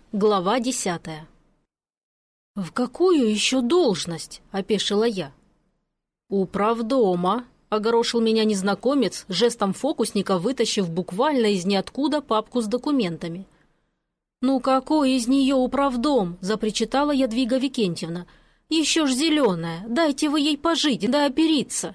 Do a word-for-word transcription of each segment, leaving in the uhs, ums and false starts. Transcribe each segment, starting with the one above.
Глава десятая. «В какую еще должность?» – опешила я. «Управдома», – огорошил меня незнакомец, жестом фокусника вытащив буквально из ниоткуда папку с документами. «Ну какой из нее управдом?» – запричитала Ядвига Викентьевна. «Еще ж зеленая, дайте вы ей пожить, да опериться».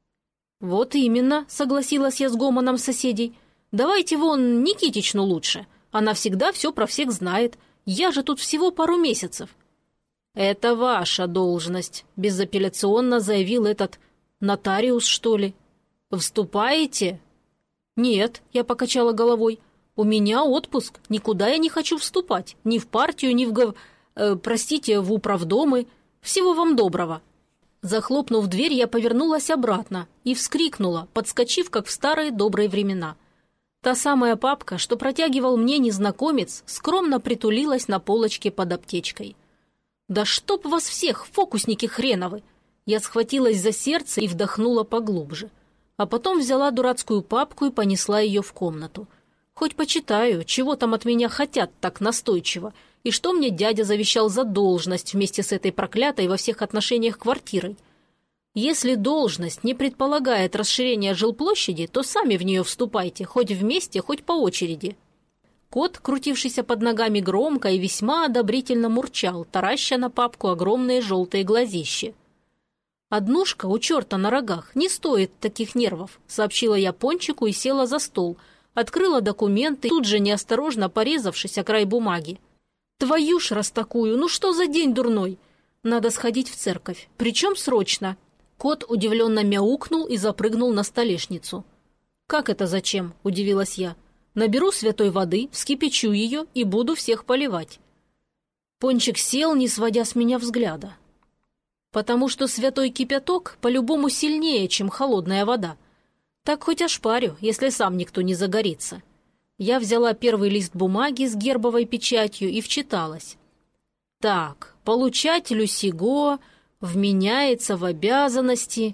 «Вот именно», – согласилась я с гомоном соседей. «Давайте вон Никитичну лучше. Она всегда все про всех знает. Я же тут всего пару месяцев». «Это ваша должность», – безапелляционно заявил этот нотариус, что ли. «Вступаете?» «Нет», – я покачала головой. «У меня отпуск. Никуда я не хочу вступать. Ни в партию, ни в гов... Э, простите, в управдомы. Всего вам доброго». Захлопнув дверь, я повернулась обратно и вскрикнула, подскочив, как в старые добрые времена. Та самая папка, что протягивал мне незнакомец, скромно притулилась на полочке под аптечкой. «Да чтоб вас всех, фокусники хреновы!» Я схватилась за сердце и вдохнула поглубже. А потом взяла дурацкую папку и понесла ее в комнату. Хоть почитаю, чего там от меня хотят так настойчиво, и что мне дядя завещал за должность вместе с этой проклятой во всех отношениях квартирой. Если должность не предполагает расширения жилплощади, то сами в нее вступайте, хоть вместе, хоть по очереди». Кот, крутившийся под ногами, громко и весьма одобрительно мурчал, тараща на папку огромные желтые глазищи. «Однушка у черта на рогах не стоит таких нервов», — сообщила я Пончику и села за стол, открыла документы, тут же неосторожно порезавшись о край бумаги. «Твою ж раз такую, ну что за день дурной? Надо сходить в церковь, причем срочно». Кот удивленно мяукнул и запрыгнул на столешницу. «Как это зачем?» – удивилась я. «Наберу святой воды, вскипячу ее и буду всех поливать». Пончик сел, не сводя с меня взгляда. «Потому что святой кипяток по-любому сильнее, чем холодная вода. Так хоть ошпарю, если сам никто не загорится». Я взяла первый лист бумаги с гербовой печатью и вчиталась. «Так, получателю сего вменяется в обязанности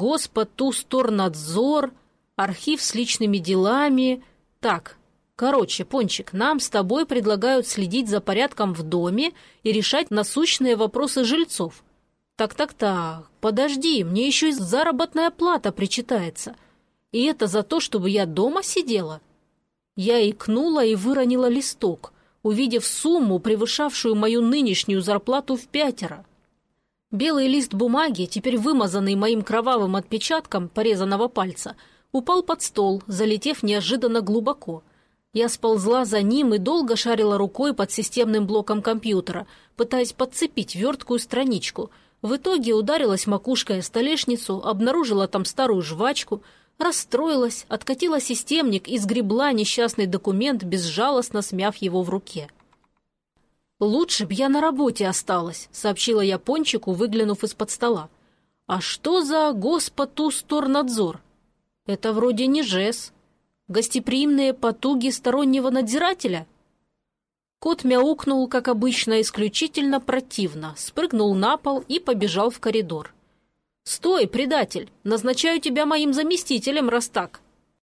Госпотусторнадзор, архив с личными делами. Так, короче, Пончик, нам с тобой предлагают следить за порядком в доме и решать насущные вопросы жильцов. Так-так-так, подожди, мне еще и заработная плата причитается. И это за то, чтобы я дома сидела?» Я икнула и выронила листок, увидев сумму, превышавшую мою нынешнюю зарплату в пятеро. Белый лист бумаги, теперь вымазанный моим кровавым отпечатком порезанного пальца, упал под стол, залетев неожиданно глубоко. Я сползла за ним и долго шарила рукой под системным блоком компьютера, пытаясь подцепить верткую страничку. В итоге ударилась макушкой о столешницу, обнаружила там старую жвачку, расстроилась, откатила системник и сгребла несчастный документ, безжалостно смяв его в руке. «Лучше б я на работе осталась», — сообщила я Пончику, выглянув из-под стола. «А что за Госпотусторнадзор? Это вроде не ЖЭС. Гостеприимные потуги стороннего надзирателя?» Кот мяукнул, как обычно, исключительно противно, спрыгнул на пол и побежал в коридор. «Стой, предатель! Назначаю тебя моим заместителем, раз так!»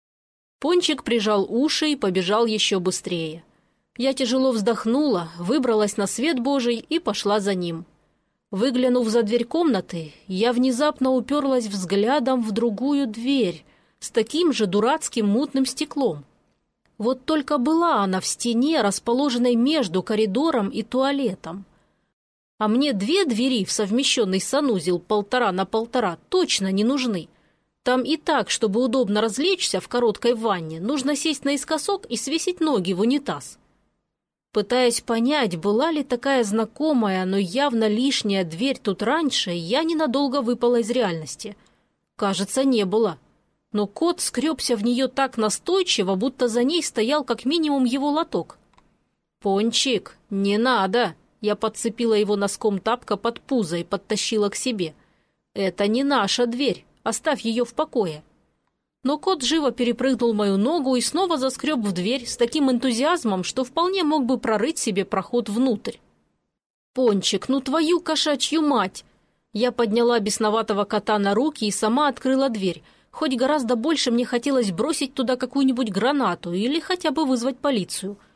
Пончик прижал уши и побежал еще быстрее. Я тяжело вздохнула, выбралась на свет Божий и пошла за ним. Выглянув за дверь комнаты, я внезапно уперлась взглядом в другую дверь с таким же дурацким мутным стеклом. Вот только была она в стене, расположенной между коридором и туалетом. А мне две двери в совмещенный санузел полтора на полтора точно не нужны. Там и так, чтобы удобно развлечься в короткой ванне, нужно сесть наискосок и свесить ноги в унитаз. Пытаясь понять, была ли такая знакомая, но явно лишняя дверь тут раньше, я ненадолго выпала из реальности. Кажется, не было. Но кот скребся в нее так настойчиво, будто за ней стоял как минимум его лоток. «Пончик, не надо!» Я подцепила его носком тапка под пузо и подтащила к себе. «Это не наша дверь. Оставь ее в покое». Но кот живо перепрыгнул мою ногу и снова заскреб в дверь с таким энтузиазмом, что вполне мог бы прорыть себе проход внутрь. «Пончик, ну твою кошачью мать!» Я подняла бесноватого кота на руки и сама открыла дверь, хоть гораздо больше мне хотелось бросить туда какую-нибудь гранату или хотя бы вызвать полицию.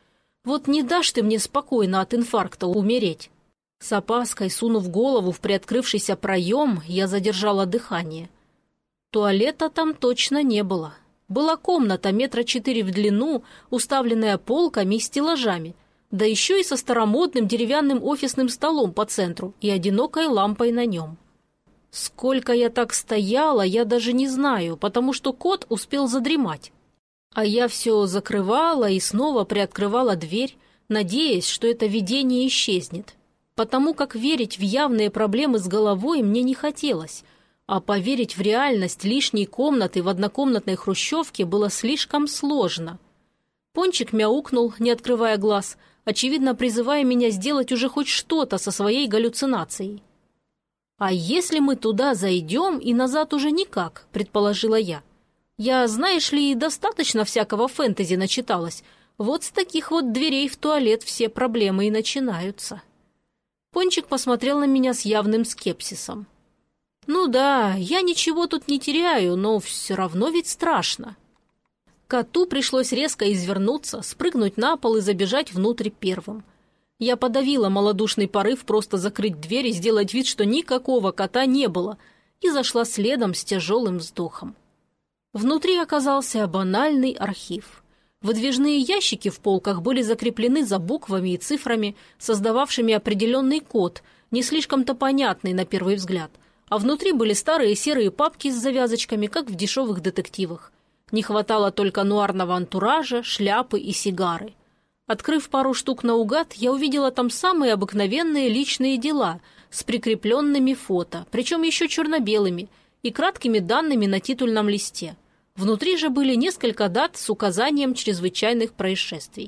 Вот не дашь ты мне спокойно от инфаркта умереть. С опаской, сунув голову в приоткрывшийся проем, я задержала дыхание. Туалета там точно не было. Была комната метра четыре в длину, уставленная полками и стеллажами, да еще и со старомодным деревянным офисным столом по центру и одинокой лампой на нем. Сколько я так стояла, я даже не знаю, потому что кот успел задремать. А я все закрывала и снова приоткрывала дверь, надеясь, что это видение исчезнет. Потому как верить в явные проблемы с головой мне не хотелось, а поверить в реальность лишней комнаты в однокомнатной хрущевке было слишком сложно. Пончик мяукнул, не открывая глаз, очевидно призывая меня сделать уже хоть что-то со своей галлюцинацией. «А если мы туда зайдем и назад уже никак?» – предположила я. «Я, знаешь ли, достаточно всякого фэнтези начиталась. Вот с таких вот дверей в туалет все проблемы и начинаются». Пончик посмотрел на меня с явным скепсисом. «Ну да, я ничего тут не теряю, но все равно ведь страшно». Коту пришлось резко извернуться, спрыгнуть на пол и забежать внутрь первым. Я подавила малодушный порыв просто закрыть дверь и сделать вид, что никакого кота не было, и зашла следом с тяжелым вздохом. Внутри оказался банальный архив. Выдвижные ящики в полках были закреплены за буквами и цифрами, создававшими определенный код, не слишком-то понятный на первый взгляд, а внутри были старые серые папки с завязочками, как в дешевых детективах. Не хватало только нуарного антуража, шляпы и сигары. Открыв пару штук наугад, я увидела там самые обыкновенные личные дела с прикрепленными фото, причем еще черно-белыми, и краткими данными на титульном листе. Внутри же были несколько дат с указанием чрезвычайных происшествий.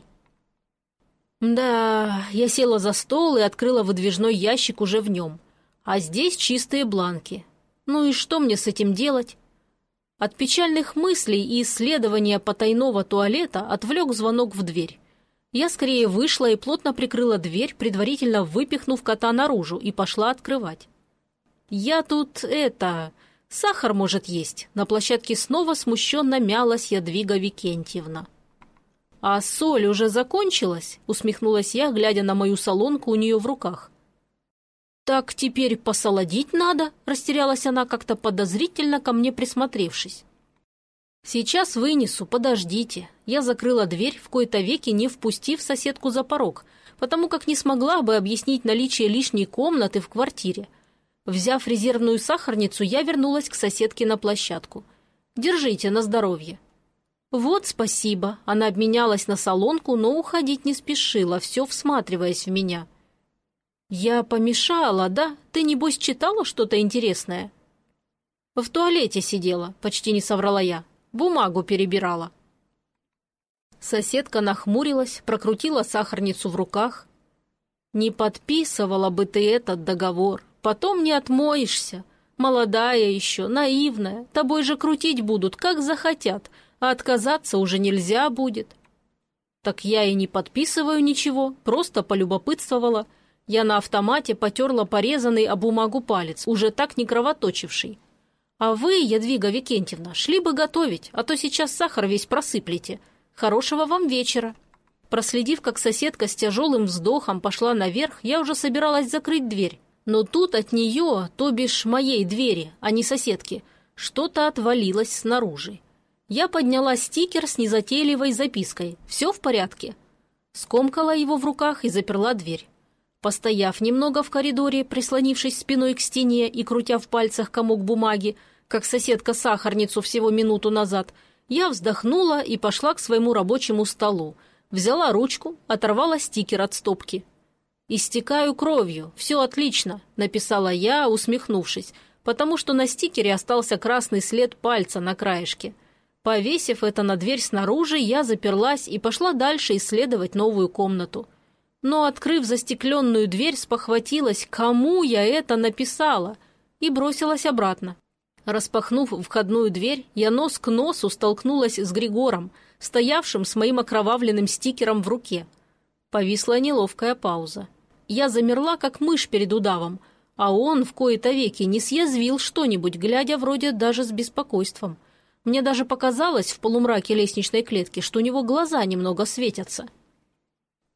Да, я села за стол и открыла выдвижной ящик уже в нем. А здесь чистые бланки. Ну и что мне с этим делать? От печальных мыслей и исследования потайного туалета отвлек звонок в дверь. Я скорее вышла и плотно прикрыла дверь, предварительно выпихнув кота наружу, и пошла открывать. «Я тут, это... сахар, может, есть?» На площадке снова смущенно мялась Ядвига Викентьевна. «А соль уже закончилась?» — усмехнулась я, глядя на мою солонку у нее в руках. «Так теперь посолодить надо?» — растерялась она, как-то подозрительно ко мне присмотревшись. «Сейчас вынесу, подождите». Я закрыла дверь, в кои-то веки не впустив соседку за порог, потому как не смогла бы объяснить наличие лишней комнаты в квартире. Взяв резервную сахарницу, я вернулась к соседке на площадку. «Держите, на здоровье». «Вот спасибо». Она обменялась на солонку, но уходить не спешила, все всматриваясь в меня. «Я помешала, да? Ты, небось, читала что-то интересное?» «В туалете сидела», — почти не соврала я. «Бумагу перебирала». Соседка нахмурилась, прокрутила сахарницу в руках. «Не подписывала бы ты этот договор. Потом не отмоешься. Молодая еще, наивная. Тобой же крутить будут, как захотят, а отказаться уже нельзя будет». «Так я и не подписываю ничего, просто полюбопытствовала». Я на автомате потерла порезанный о бумагу палец, уже так не кровоточивший. «А вы, Ядвига Викентьевна, шли бы готовить, а то сейчас сахар весь просыплете. Хорошего вам вечера». Проследив, как соседка с тяжелым вздохом пошла наверх, я уже собиралась закрыть дверь. Но тут от нее, то бишь моей двери, а не соседки, что-то отвалилось снаружи. Я подняла стикер с незатейливой запиской «Все в порядке». Скомкала его в руках и заперла дверь. Постояв немного в коридоре, прислонившись спиной к стене и крутя в пальцах комок бумаги, как соседка сахарницу всего минуту назад, я вздохнула и пошла к своему рабочему столу. Взяла ручку, оторвала стикер от стопки. «Истекаю кровью, все отлично», — написала я, усмехнувшись, потому что на стикере остался красный след пальца на краешке. Повесив это на дверь снаружи, я заперлась и пошла дальше исследовать новую комнату. Но, открыв застекленную дверь, спохватилась, кому я это написала, и бросилась обратно. Распахнув входную дверь, я нос к носу столкнулась с Григором, стоявшим с моим окровавленным стикером в руке. Повисла неловкая пауза. Я замерла, как мышь перед удавом, а он в кои-то веки не съязвил что-нибудь, глядя вроде даже с беспокойством. Мне даже показалось в полумраке лестничной клетки, что у него глаза немного светятся.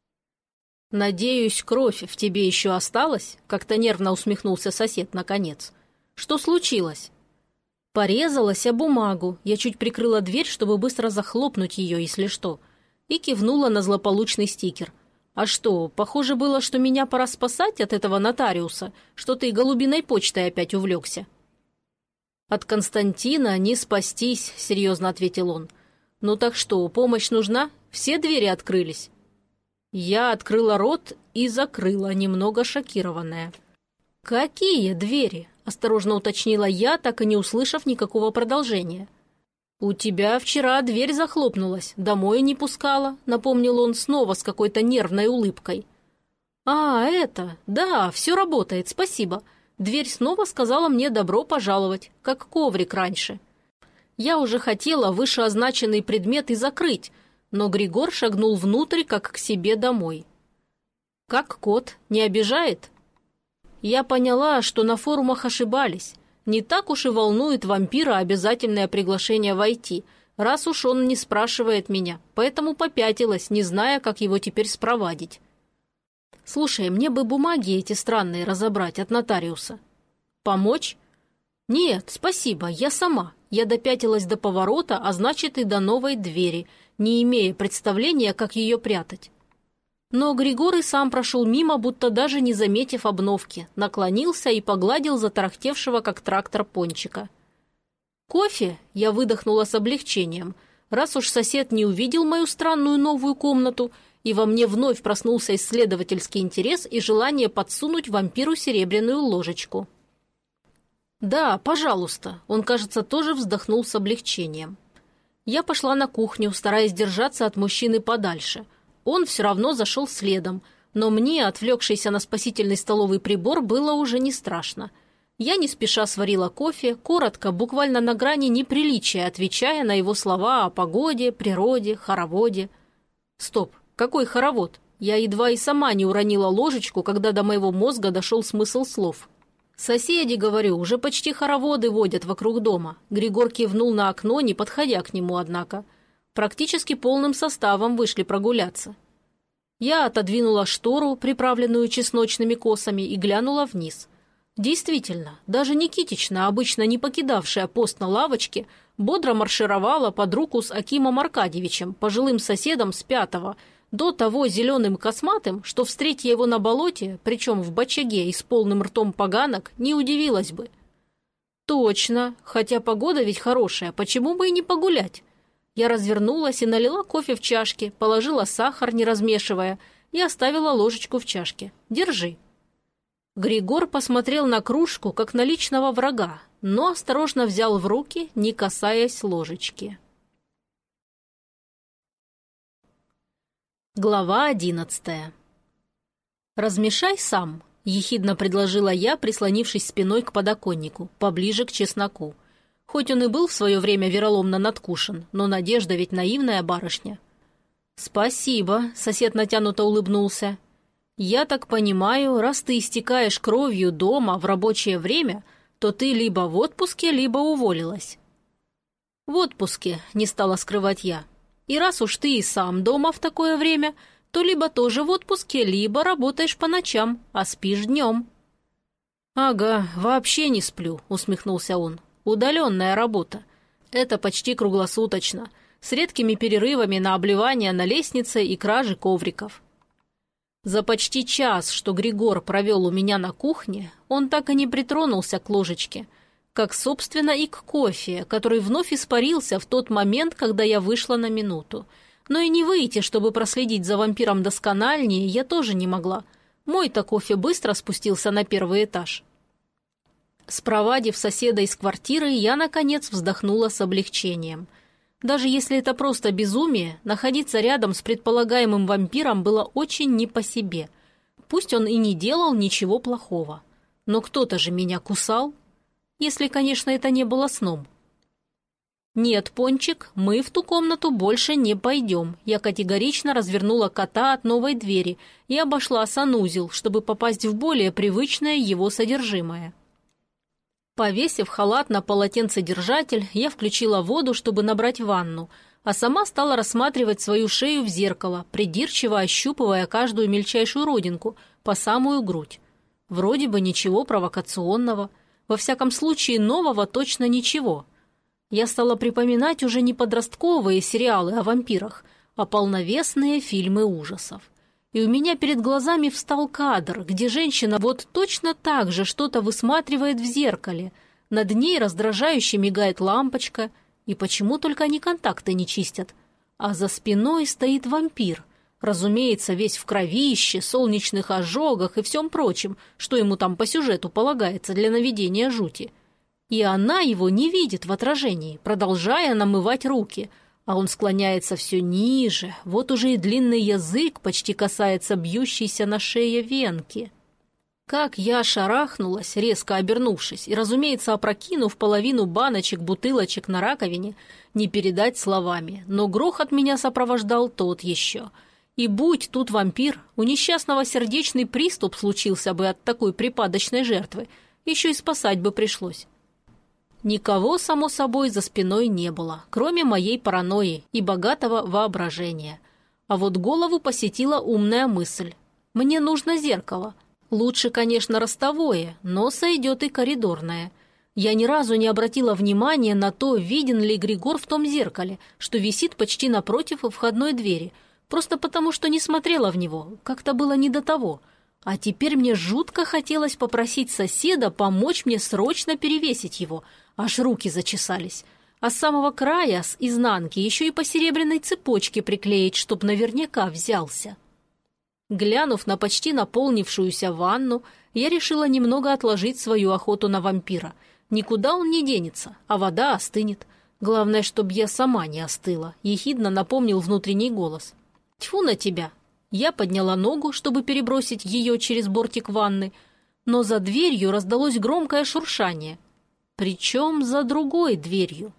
«Надеюсь, кровь в тебе еще осталась?» – как-то нервно усмехнулся сосед наконец. «Что случилось?» Порезалась о бумагу. Я чуть прикрыла дверь, чтобы быстро захлопнуть ее, если что, и кивнула на злополучный стикер. «А что, похоже было, что меня пора спасать от этого нотариуса, что ты голубиной почтой опять увлекся». «От Константина не спастись», — серьезно ответил он. «Ну так что, помощь нужна? Все двери открылись?» Я открыла рот и закрыла, немного шокированная. «Какие двери?» — осторожно уточнила я, так и не услышав никакого продолжения. «У тебя вчера дверь захлопнулась, домой не пускала», — напомнил он снова с какой-то нервной улыбкой. «А, это... Да, все работает, спасибо. Дверь снова сказала мне добро пожаловать, как коврик раньше. Я уже хотела вышеозначенный предмет и закрыть, но Григор шагнул внутрь, как к себе домой. «Как кот, не обижает?» Я поняла, что на форумах ошибались. Не так уж и волнует вампира обязательное приглашение войти, раз уж он не спрашивает меня, поэтому попятилась, не зная, как его теперь спровадить. «Слушай, мне бы бумаги эти странные разобрать от нотариуса». «Помочь?» «Нет, спасибо, я сама». Я допятилась до поворота, а значит и до новой двери, не имея представления, как ее прятать. Но Григор и сам прошел мимо, будто даже не заметив обновки, наклонился и погладил затарахтевшего, как трактор, пончика. «Кофе?» – я выдохнула с облегчением. Раз уж сосед не увидел мою странную новую комнату, и во мне вновь проснулся исследовательский интерес и желание подсунуть вампиру серебряную ложечку. «Да, пожалуйста», – он, кажется, тоже вздохнул с облегчением. Я пошла на кухню, стараясь держаться от мужчины подальше. Он все равно зашел следом, но мне, отвлекшийся на спасительный столовый прибор, было уже не страшно. Я не спеша сварила кофе, коротко, буквально на грани неприличия, отвечая на его слова о погоде, природе, хороводе. Стоп, какой хоровод? Я едва и сама не уронила ложечку, когда до моего мозга дошел смысл слов. «Соседи, говорю, уже почти хороводы водят вокруг дома». Григор кивнул на окно, не подходя к нему, однако. Практически полным составом вышли прогуляться. Я отодвинула штору, приправленную чесночными косами, и глянула вниз. Действительно, даже Никитична, обычно не покидавшая пост на лавочке, бодро маршировала под руку с Акимом Аркадьевичем, пожилым соседом с пятого, до того зеленым косматым, что, встретя его на болоте, причем в бочаге и с полным ртом поганок, не удивилась бы. Точно, хотя погода ведь хорошая, почему бы и не погулять? Я развернулась и налила кофе в чашки, положила сахар, не размешивая, и оставила ложечку в чашке. «Держи». Григор посмотрел на кружку, как на личного врага, но осторожно взял в руки, не касаясь ложечки. Глава одиннадцатая. «Размешай сам», — ехидно предложила я, прислонившись спиной к подоконнику, поближе к чесноку. Хоть он и был в свое время вероломно надкушен, но Надежда ведь наивная барышня. «Спасибо», — сосед натянуто улыбнулся. «Я так понимаю, раз ты истекаешь кровью дома в рабочее время, то ты либо в отпуске, либо уволилась». «В отпуске», — не стала скрывать я. «И раз уж ты и сам дома в такое время, то либо тоже в отпуске, либо работаешь по ночам, а спишь днем». «Ага, вообще не сплю», — усмехнулся он. «Удаленная работа. Это почти круглосуточно, с редкими перерывами на обливание на лестнице и кражи ковриков». За почти час, что Григор провел у меня на кухне, он так и не притронулся к ложечке, как, собственно, и к кофе, который вновь испарился в тот момент, когда я вышла на минуту. Но и не выйти, чтобы проследить за вампиром доскональнее, я тоже не могла. Мой-то кофе быстро спустился на первый этаж. Спровадив соседа из квартиры, я, наконец, вздохнула с облегчением. Даже если это просто безумие, находиться рядом с предполагаемым вампиром было очень не по себе. Пусть он и не делал ничего плохого. Но кто-то же меня кусал. Если, конечно, это не было сном. «Нет, Пончик, мы в ту комнату больше не пойдем». Я категорично развернула кота от новой двери и обошла санузел, чтобы попасть в более привычное его содержимое. Повесив халат на полотенцедержатель, я включила воду, чтобы набрать ванну, а сама стала рассматривать свою шею в зеркало, придирчиво ощупывая каждую мельчайшую родинку по самую грудь. Вроде бы ничего провокационного, во всяком случае нового точно ничего. Я стала припоминать уже не подростковые сериалы о вампирах, а полновесные фильмы ужасов. И у меня перед глазами встал кадр, где женщина вот точно так же что-то высматривает в зеркале. Над ней раздражающе мигает лампочка, и почему только они контакты не чистят. А за спиной стоит вампир, разумеется, весь в кровище, солнечных ожогах и всем прочем, что ему там по сюжету полагается для наведения жути. И она его не видит в отражении, продолжая намывать руки, а он склоняется все ниже, вот уже и длинный язык почти касается бьющейся на шее венки. Как я шарахнулась, резко обернувшись, и, разумеется, опрокинув половину баночек, бутылочек на раковине, не передать словами, но грохот меня сопровождал тот еще. И будь тут вампир, у несчастного сердечный приступ случился бы от такой припадочной жертвы, еще и спасать бы пришлось. Никого, само собой, за спиной не было, кроме моей паранойи и богатого воображения. А вот голову посетила умная мысль. Мне нужно зеркало. Лучше, конечно, ростовое, но сойдет и коридорное. Я ни разу не обратила внимания на то, виден ли Григор в том зеркале, что висит почти напротив входной двери, просто потому что не смотрела в него, как-то было не до того. А теперь мне жутко хотелось попросить соседа помочь мне срочно перевесить его, аж руки зачесались. А с самого края, с изнанки, еще и по серебряной цепочке приклеить, чтоб наверняка взялся. Глянув на почти наполнившуюся ванну, я решила немного отложить свою охоту на вампира. Никуда он не денется, а вода остынет. Главное, чтобы я сама не остыла, ехидно напомнил внутренний голос. Тьфу на тебя! Я подняла ногу, чтобы перебросить ее через бортик ванны, но за дверью раздалось громкое шуршание. Причем за другой дверью.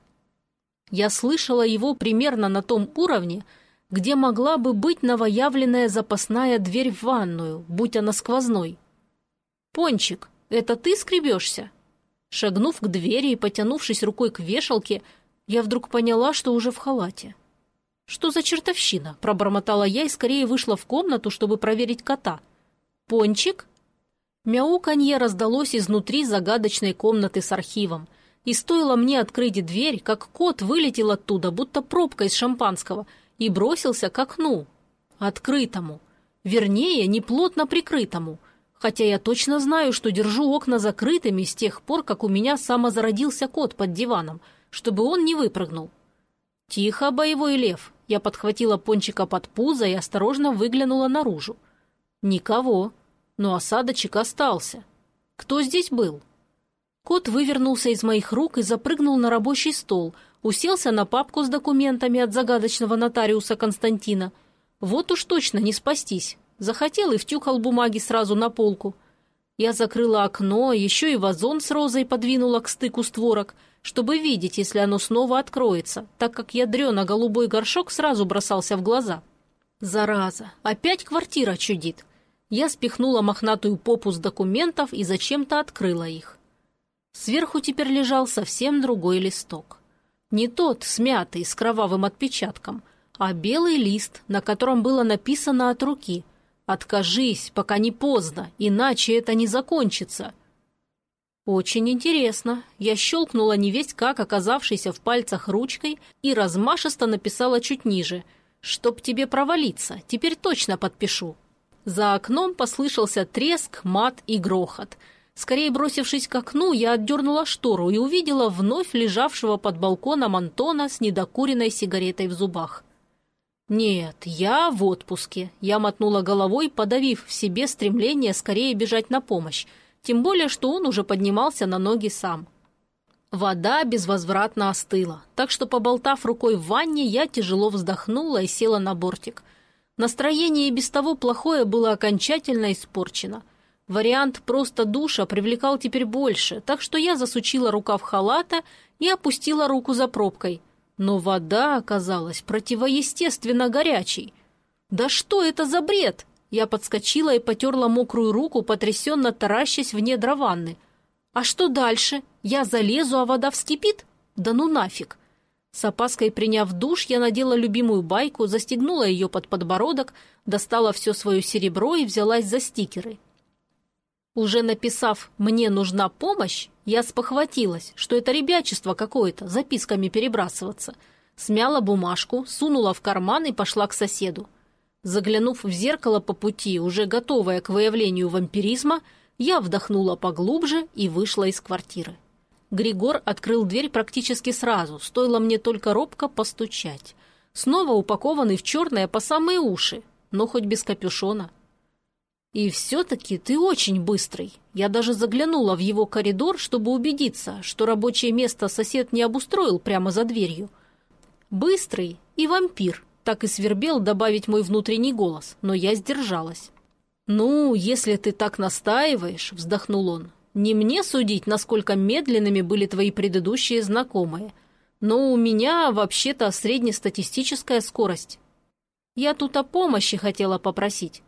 Я слышала его примерно на том уровне, где могла бы быть новоявленная запасная дверь в ванную, будь она сквозной. «Пончик, это ты скребешься?» Шагнув к двери и потянувшись рукой к вешалке, я вдруг поняла, что уже в халате. «Что за чертовщина?» – пробормотала я и скорее вышла в комнату, чтобы проверить кота. «Пончик?» Мяуканье раздалось изнутри загадочной комнаты с архивом, и стоило мне открыть дверь, как кот вылетел оттуда, будто пробка из шампанского, и бросился к окну. Открытому. Вернее, неплотно прикрытому. Хотя я точно знаю, что держу окна закрытыми с тех пор, как у меня самозародился кот под диваном, чтобы он не выпрыгнул. «Тихо, боевой лев!» Я подхватила Пончика под пузо и осторожно выглянула наружу. Никого. Но осадочек остался. Кто здесь был? Кот вывернулся из моих рук и запрыгнул на рабочий стол, уселся на папку с документами от загадочного нотариуса Константина. Вот уж точно не спастись. Захотел и втюхал бумаги сразу на полку. Я закрыла окно, еще и вазон с розой подвинула к стыку створок, чтобы видеть, если оно снова откроется, так как ядрено-голубой горшок сразу бросался в глаза. Зараза, опять квартира чудит. Я спихнула мохнатую попу с документов и зачем-то открыла их. Сверху теперь лежал совсем другой листок. Не тот, смятый, с кровавым отпечатком, а белый лист, на котором было написано от руки: «Откажись, пока не поздно, иначе это не закончится». Очень интересно. Я щелкнула невесть как оказавшейся в пальцах ручкой и размашисто написала чуть ниже: «Чтоб тебе провалиться, теперь точно подпишу». За окном послышался треск, мат и грохот. Скорее бросившись к окну, я отдернула штору и увидела вновь лежавшего под балконом Антона с недокуренной сигаретой в зубах. «Нет, я в отпуске», — я мотнула головой, подавив в себе стремление скорее бежать на помощь, тем более, что он уже поднимался на ноги сам. Вода безвозвратно остыла, так что, поболтав рукой в ванне, я тяжело вздохнула и села на бортик. Настроение и без того плохое было окончательно испорчено. Вариант просто душа привлекал теперь больше, так что я засучила рукав халата и опустила руку за пробкой. Но вода оказалась противоестественно горячей. «Да что это за бред?» Я подскочила и потерла мокрую руку, потрясенно таращась в недра ванны. «А что дальше? Я залезу, а вода вскипит? Да ну нафиг!» С опаской приняв душ, я надела любимую байку, застегнула ее под подбородок, достала все свое серебро и взялась за стикеры. Уже написав «мне нужна помощь», я спохватилась, что это ребячество какое-то, записками перебрасываться. Смяла бумажку, сунула в карман и пошла к соседу. Заглянув в зеркало по пути, уже готовая к выявлению вампиризма, я вдохнула поглубже и вышла из квартиры. Григор открыл дверь практически сразу, стоило мне только робко постучать. Снова упакованный в черное по самые уши, но хоть без капюшона. И все-таки ты очень быстрый. Я даже заглянула в его коридор, чтобы убедиться, что рабочее место сосед не обустроил прямо за дверью. Быстрый и вампир, так и свербел добавить мой внутренний голос, но я сдержалась. «Ну, если ты так настаиваешь», — вздохнул он, — «не мне судить, насколько медленными были твои предыдущие знакомые, но у меня вообще-то среднестатистическая скорость. Я тут о помощи хотела попросить».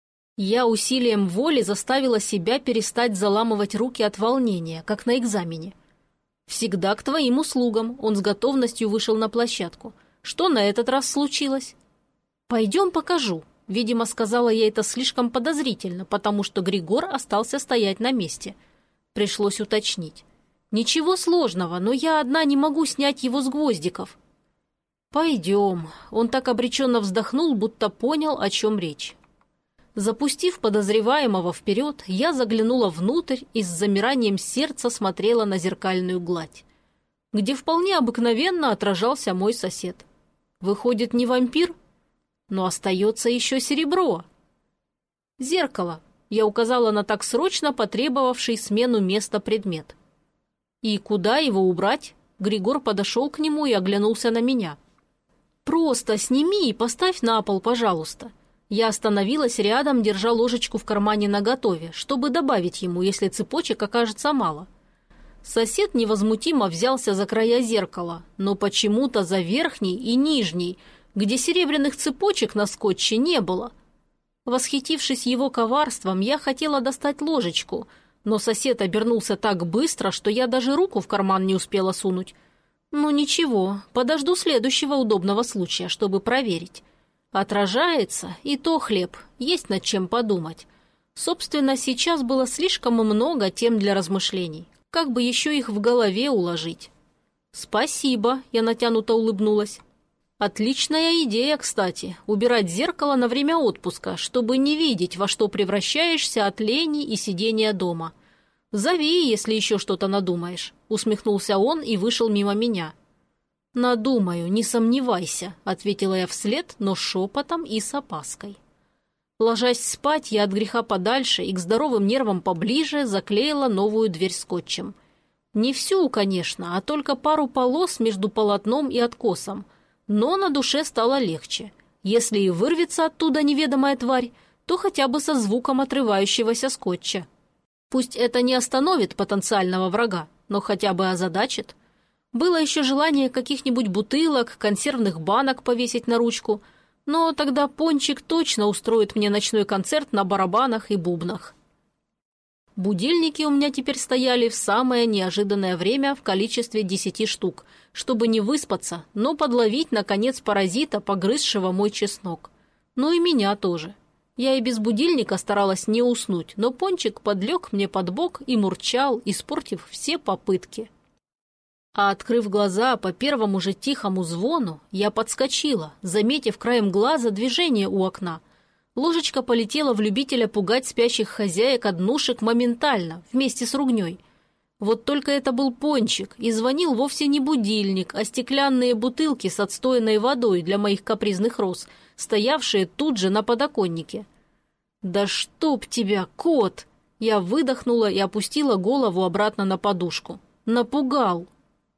Я усилием воли заставила себя перестать заламывать руки от волнения, как на экзамене. «Всегда к твоим услугам», — он с готовностью вышел на площадку. «Что на этот раз случилось?» «Пойдем покажу». Видимо, сказала я это слишком подозрительно, потому что Григор остался стоять на месте. Пришлось уточнить. «Ничего сложного, но я одна не могу снять его с гвоздиков». «Пойдем». Он так обреченно вздохнул, будто понял, о чем речь. Запустив подозреваемого вперед, я заглянула внутрь и с замиранием сердца смотрела на зеркальную гладь, где вполне обыкновенно отражался мой сосед. Выходит, не вампир? Но остается еще серебро. Зеркало. Я указала на так срочно потребовавший смену места предмет. И куда его убрать? Григор подошел к нему и оглянулся на меня. «Просто сними и поставь на пол, пожалуйста». Я остановилась рядом, держа ложечку в кармане наготове, чтобы добавить ему, если цепочек окажется мало. Сосед невозмутимо взялся за края зеркала, но почему-то за верхний и нижний, где серебряных цепочек на скотче не было. Восхитившись его коварством, я хотела достать ложечку, но сосед обернулся так быстро, что я даже руку в карман не успела сунуть. Ну ничего, подожду следующего удобного случая, чтобы проверить. Отражается, и то хлеб, есть над чем подумать. Собственно, сейчас было слишком много тем для размышлений. Как бы еще их в голове уложить? «Спасибо», — я натянуто улыбнулась. «Отличная идея, кстати, убирать зеркало на время отпуска, чтобы не видеть, во что превращаешься от лени и сидения дома. Зови, если еще что-то надумаешь», — усмехнулся он и вышел мимо меня. «Надумаю, не сомневайся», — ответила я вслед, но шепотом и с опаской. Ложась спать, я от греха подальше и к здоровым нервам поближе заклеила новую дверь скотчем. Не всю, конечно, а только пару полос между полотном и откосом. Но на душе стало легче. Если и вырвется оттуда неведомая тварь, то хотя бы со звуком отрывающегося скотча. Пусть это не остановит потенциального врага, но хотя бы озадачит. Было еще желание каких-нибудь бутылок, консервных банок повесить на ручку, но тогда Пончик точно устроит мне ночной концерт на барабанах и бубнах. Будильники у меня теперь стояли в самое неожиданное время в количестве десяти штук, чтобы не выспаться, но подловить, наконец, паразита, погрызшего мой чеснок. Ну и меня тоже. Я и без будильника старалась не уснуть, но Пончик подлег мне под бок и мурчал, испортив все попытки. А открыв глаза по первому же тихому звону, я подскочила, заметив краем глаза движение у окна. Ложечка полетела в любителя пугать спящих хозяек однушек моментально, вместе с ругней. Вот только это был Пончик, и звонил вовсе не будильник, а стеклянные бутылки с отстойной водой для моих капризных роз, стоявшие тут же на подоконнике. «Да чтоб тебя, кот!» Я выдохнула и опустила голову обратно на подушку. «Напугал!»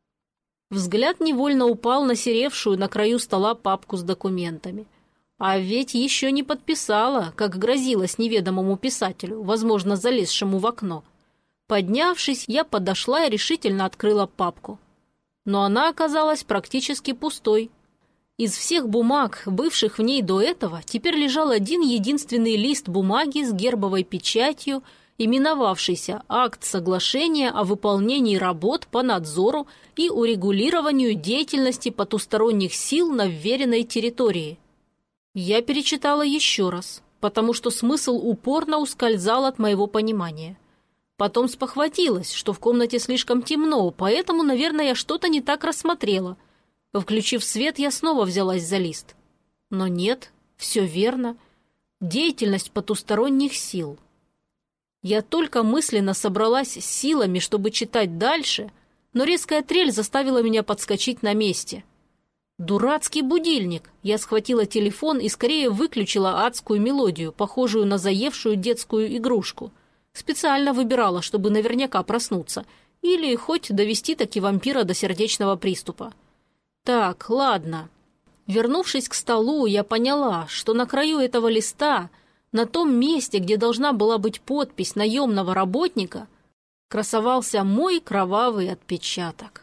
Взгляд невольно упал на серевшую на краю стола папку с документами. А ведь еще не подписала, как грозилась неведомому писателю, возможно, залезшему в окно. Поднявшись, я подошла и решительно открыла папку. Но она оказалась практически пустой. Из всех бумаг, бывших в ней до этого, теперь лежал один единственный лист бумаги с гербовой печатью именовавшийся «Акт соглашения о выполнении работ по надзору и урегулированию деятельности потусторонних сил на вверенной территории». Я перечитала еще раз, потому что смысл упорно ускользал от моего понимания. Потом спохватилась, что в комнате слишком темно, поэтому, наверное, я что-то не так рассмотрела. Включив свет, я снова взялась за лист. Но нет, все верно. Деятельность потусторонних сил. Я только мысленно собралась с силами, чтобы читать дальше, но резкая трель заставила меня подскочить на месте. Дурацкий будильник. Я схватила телефон и скорее выключила адскую мелодию, похожую на заевшую детскую игрушку. Специально выбирала, чтобы наверняка проснуться, или хоть довести таки вампира до сердечного приступа. Так, ладно. Вернувшись к столу, я поняла, что на краю этого листа, на том месте, где должна была быть подпись наемного работника, красовался мой кровавый отпечаток.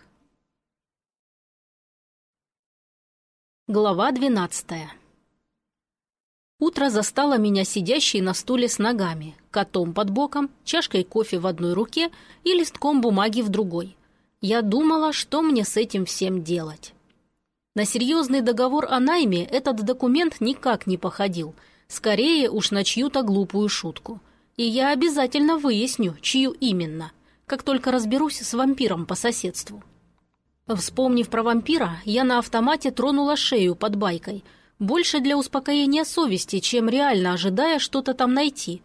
Глава двенадцатая. Утро застало меня сидящей на стуле с ногами, котом под боком, чашкой кофе в одной руке и листком бумаги в другой. Я думала, что мне с этим всем делать. На серьезный договор о найме этот документ никак не походил, скорее уж на чью-то глупую шутку. И я обязательно выясню, чью именно, как только разберусь с вампиром по соседству. Вспомнив про вампира, я на автомате тронула шею под байкой, больше для успокоения совести, чем реально ожидая что-то там найти.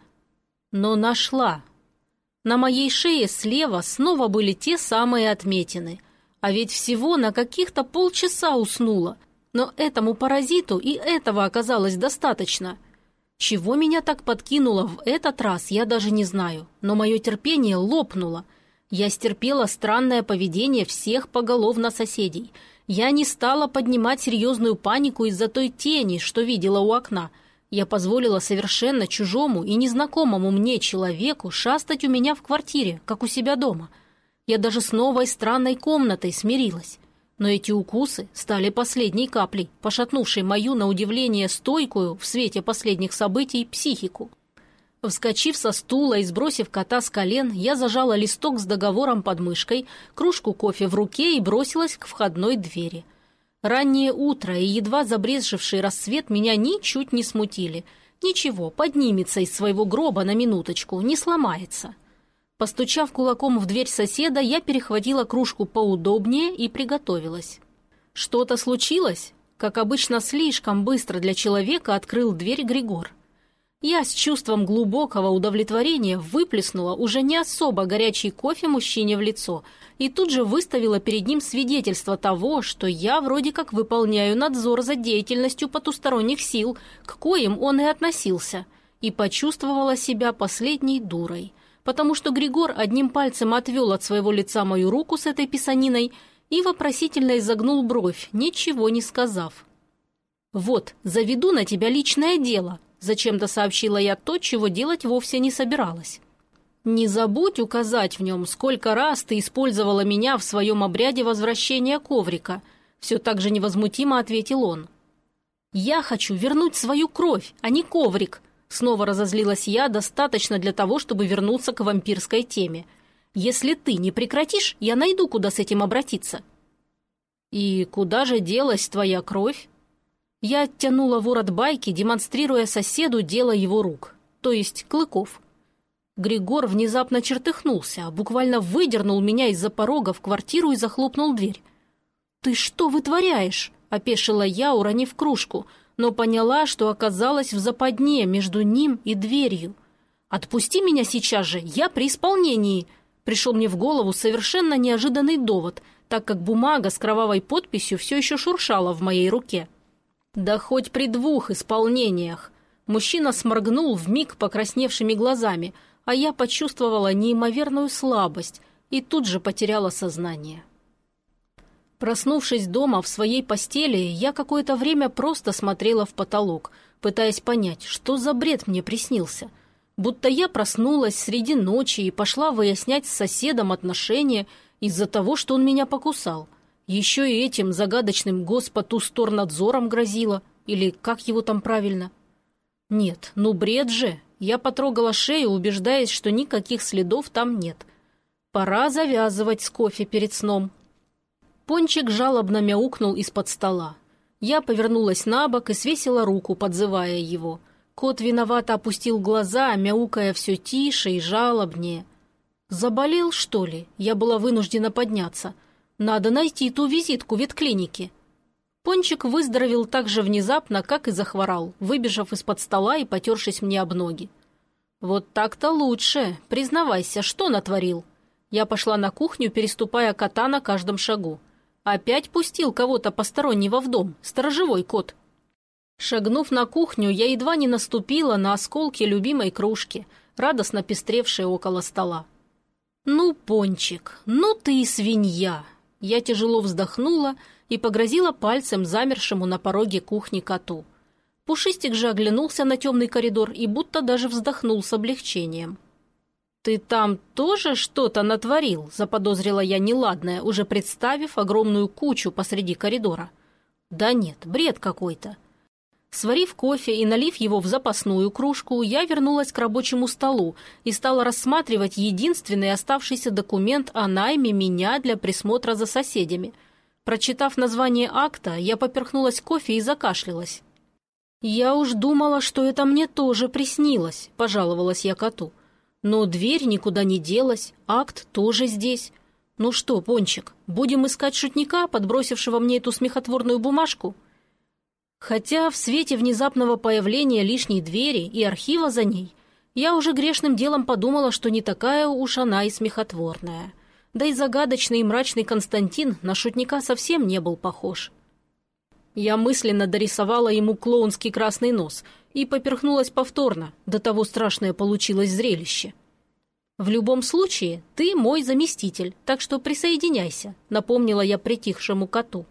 Но нашла. На моей шее слева снова были те самые отметины, а ведь всего на каких-то полчаса уснула, но этому паразиту и этого оказалось достаточно. Чего меня так подкинуло в этот раз, я даже не знаю, но мое терпение лопнуло. Я стерпела странное поведение всех поголовно соседей. Я не стала поднимать серьезную панику из-за той тени, что видела у окна. Я позволила совершенно чужому и незнакомому мне человеку шастать у меня в квартире, как у себя дома. Я даже с новой странной комнатой смирилась. Но эти укусы стали последней каплей, пошатнувшей мою, на удивление, стойкую в свете последних событий психику. Вскочив со стула и сбросив кота с колен, я зажала листок с договором под мышкой, кружку кофе в руке и бросилась к входной двери. Раннее утро и едва забрезживший рассвет меня ничуть не смутили. Ничего, поднимется из своего гроба на минуточку, не сломается. Постучав кулаком в дверь соседа, я перехватила кружку поудобнее и приготовилась. Что-то случилось? Как обычно, слишком быстро для человека открыл дверь Григор. Я с чувством глубокого удовлетворения выплеснула уже не особо горячий кофе мужчине в лицо и тут же выставила перед ним свидетельство того, что я вроде как выполняю надзор за деятельностью потусторонних сил, к коим он и относился, и почувствовала себя последней дурой, потому что Григор одним пальцем отвел от своего лица мою руку с этой писаниной и вопросительно изогнул бровь, ничего не сказав. «Вот, заведу на тебя личное дело», — зачем-то сообщила я то, чего делать вовсе не собиралась. «Не забудь указать в нем, сколько раз ты использовала меня в своем обряде возвращения коврика», — все так же невозмутимо ответил он. «Я хочу вернуть свою кровь, а не коврик», — снова разозлилась я, достаточно для того, чтобы вернуться к вампирской теме. «Если ты не прекратишь, я найду, куда с этим обратиться». «И куда же делась твоя кровь?» Я оттянула ворот байки, демонстрируя соседу дело его рук, то есть клыков. Григор внезапно чертыхнулся, буквально выдернул меня из-за порога в квартиру и захлопнул дверь. «Ты что вытворяешь?» – опешила я, уронив кружку, но поняла, что оказалась в западне между ним и дверью. «Отпусти меня сейчас же, я при исполнении!» Пришел мне в голову совершенно неожиданный довод, так как бумага с кровавой подписью все еще шуршала в моей руке. «Да хоть при двух исполнениях!» Мужчина сморгнул вмиг покрасневшими глазами, а я почувствовала неимоверную слабость и тут же потеряла сознание. Проснувшись дома в своей постели, я какое-то время просто смотрела в потолок, пытаясь понять, что за бред мне приснился. Будто я проснулась среди ночи и пошла выяснять с соседом отношения из-за того, что он меня покусал. Еще и этим загадочным госпотусторнадзором грозило, или как его там правильно? Нет, ну бред же, Я потрогала шею, убеждаясь, что никаких следов там нет. Пора завязывать с кофе перед сном. Пончик жалобно мяукнул из-под стола. Я повернулась на бок и свесила руку, подзывая его. Кот виновато опустил глаза, мяукая все тише и жалобнее. Заболел, что ли? Я была вынуждена подняться. Надо найти ту визитку ветклиники. Пончик выздоровел так же внезапно, как и захворал, выбежав из-под стола и потершись мне об ноги. «Вот так-то лучше. Признавайся, что натворил?» Я пошла на кухню, переступая кота на каждом шагу. Опять пустил кого-то постороннего в дом, сторожевой кот. Шагнув на кухню, я едва не наступила на осколки любимой кружки, радостно пестревшей около стола. «Ну, Пончик, ну ты и свинья!» Я тяжело вздохнула и погрозила пальцем замершему на пороге кухни коту. Пушистик же оглянулся на темный коридор и будто даже вздохнул с облегчением. «Ты там тоже что-то натворил?» – заподозрила я неладное, уже представив огромную кучу посреди коридора. «Да нет, бред какой-то». Сварив кофе и налив его в запасную кружку, я вернулась к рабочему столу и стала рассматривать единственный оставшийся документ о найме меня для присмотра за соседями. Прочитав название акта, я поперхнулась кофе и закашлялась. «Я уж думала, что это мне тоже приснилось», – пожаловалась я коту. «Но дверь никуда не делась, акт тоже здесь. Ну что, Пончик, будем искать шутника, подбросившего мне эту смехотворную бумажку?» Хотя в свете внезапного появления лишней двери и архива за ней, я уже грешным делом подумала, что не такая уж она и смехотворная. Да и загадочный и мрачный Константин на шутника совсем не был похож. Я мысленно дорисовала ему клоунский красный нос и поперхнулась повторно, до того страшное получилось зрелище. «В любом случае, ты мой заместитель, так что присоединяйся», — напомнила я притихшему коту.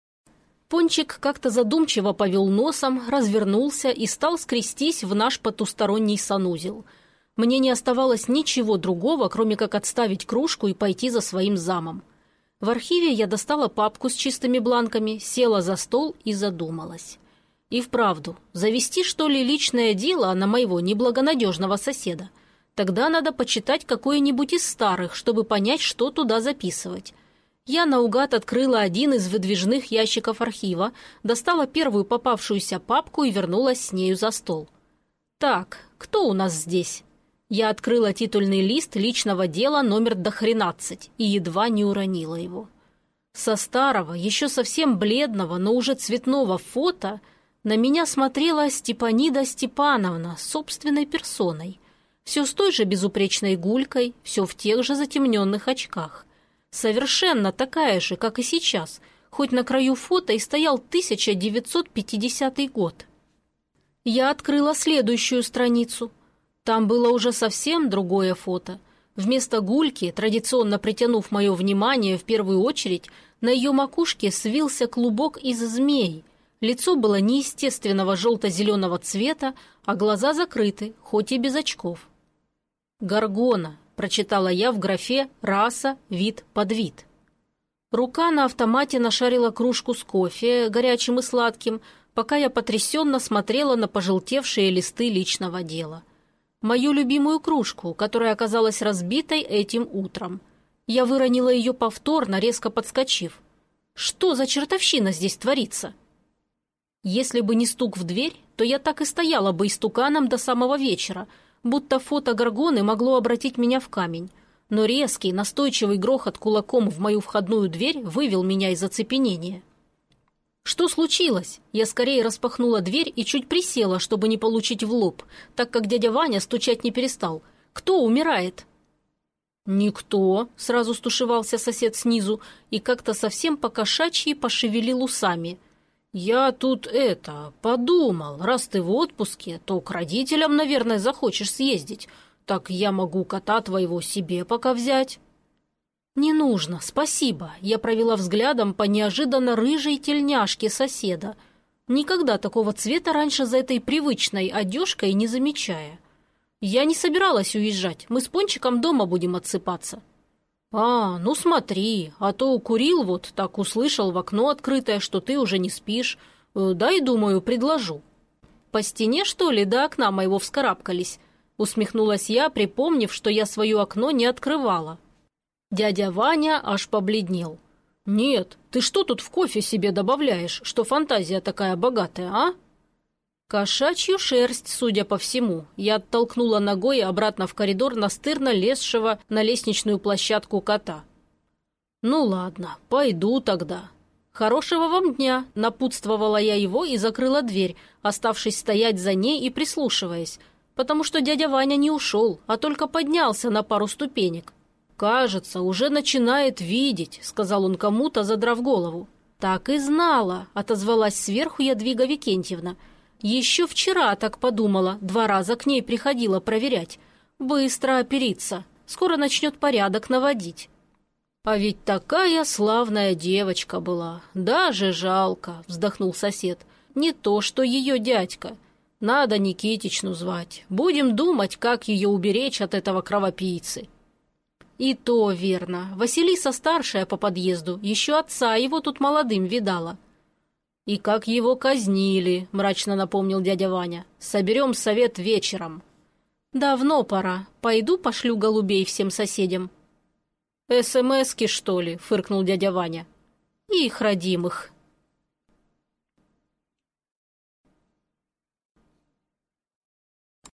Пончик как-то задумчиво повел носом, развернулся и стал скрестись в наш потусторонний санузел. Мне не оставалось ничего другого, кроме как отставить кружку и пойти за своим замом. В архиве я достала папку с чистыми бланками, села за стол и задумалась. И вправду, завести, что ли, личное дело на моего неблагонадежного соседа? Тогда надо почитать какое-нибудь из старых, чтобы понять, что туда записывать. Я наугад открыла один из выдвижных ящиков архива, достала первую попавшуюся папку и вернулась с нею за стол. «Так, кто у нас здесь?» Я открыла титульный лист личного дела номер дохренадцать и едва не уронила его. Со старого, еще совсем бледного, но уже цветного фото на меня смотрела Степанида Степановна собственной персоной. Все с той же безупречной гулькой, все в тех же затемненных очках. Совершенно такая же, как и сейчас, хоть на краю фото и стоял тысяча девятьсот пятидесятый год. Я открыла следующую страницу. Там было уже совсем другое фото. Вместо гульки, традиционно притянув мое внимание в первую очередь, на ее макушке свился клубок из змей. Лицо было неестественного желто-зеленого цвета, а глаза закрыты, хоть и без очков. «Горгона», — прочитала я в графе «раса, вид, подвид». Рука на автомате нашарила кружку с кофе, горячим и сладким, пока я потрясенно смотрела на пожелтевшие листы личного дела. Мою любимую кружку, которая оказалась разбитой этим утром. Я выронила ее повторно, резко подскочив. Что за чертовщина здесь творится? Если бы не стук в дверь, то я так и стояла бы истуканом до самого вечера, будто фото Горгоны могло обратить меня в камень. Но резкий, настойчивый грохот кулаком в мою входную дверь вывел меня из оцепенения. Что случилось? Я скорее распахнула дверь и чуть присела, чтобы не получить в лоб, так как дядя Ваня стучать не перестал. Кто умирает? «Никто», — сразу стушевался сосед снизу и как-то совсем по-кошачьи пошевелил усами. «Я тут это, подумал, раз ты в отпуске, то к родителям, наверное, захочешь съездить. Так я могу кота твоего себе пока взять». «Не нужно, спасибо», — я провела взглядом по неожиданно рыжей тельняшке соседа, никогда такого цвета раньше за этой привычной одежкой не замечая. «Я не собиралась уезжать, мы с Пончиком дома будем отсыпаться». «А, ну смотри, а то укурил вот, так услышал в окно открытое, что ты уже не спишь. Дай, думаю, предложу». «По стене, что ли, до окна моего вскарабкались?» усмехнулась я, припомнив, что я свое окно не открывала. Дядя Ваня аж побледнел. «Нет, ты что тут в кофе себе добавляешь, что фантазия такая богатая, а?» «Кошачью шерсть, судя по всему». Я оттолкнула ногой обратно в коридор настырно лезшего на лестничную площадку кота. «Ну ладно, пойду тогда». «Хорошего вам дня», — напутствовала я его и закрыла дверь, оставшись стоять за ней и прислушиваясь, потому что дядя Ваня не ушел, а только поднялся на пару ступенек. «Кажется, уже начинает видеть», — сказал он кому-то, задрав голову. «Так и знала», — отозвалась сверху Ядвига Викентьевна. «Еще вчера так подумала, два раза к ней приходила проверять. Быстро опериться, скоро начнет порядок наводить». «А ведь такая славная девочка была, даже жалко», — вздохнул сосед. «Не то, что ее дядька. Надо Никитичну звать. Будем думать, как ее уберечь от этого кровопийцы». «И то верно. Василиса старшая по подъезду, еще отца его тут молодым видала». «И как его казнили», — мрачно напомнил дядя Ваня. «Соберем совет вечером». «Давно пора. Пойду пошлю голубей всем соседям». «СМСки, что ли?» — фыркнул дядя Ваня. «Их родимых».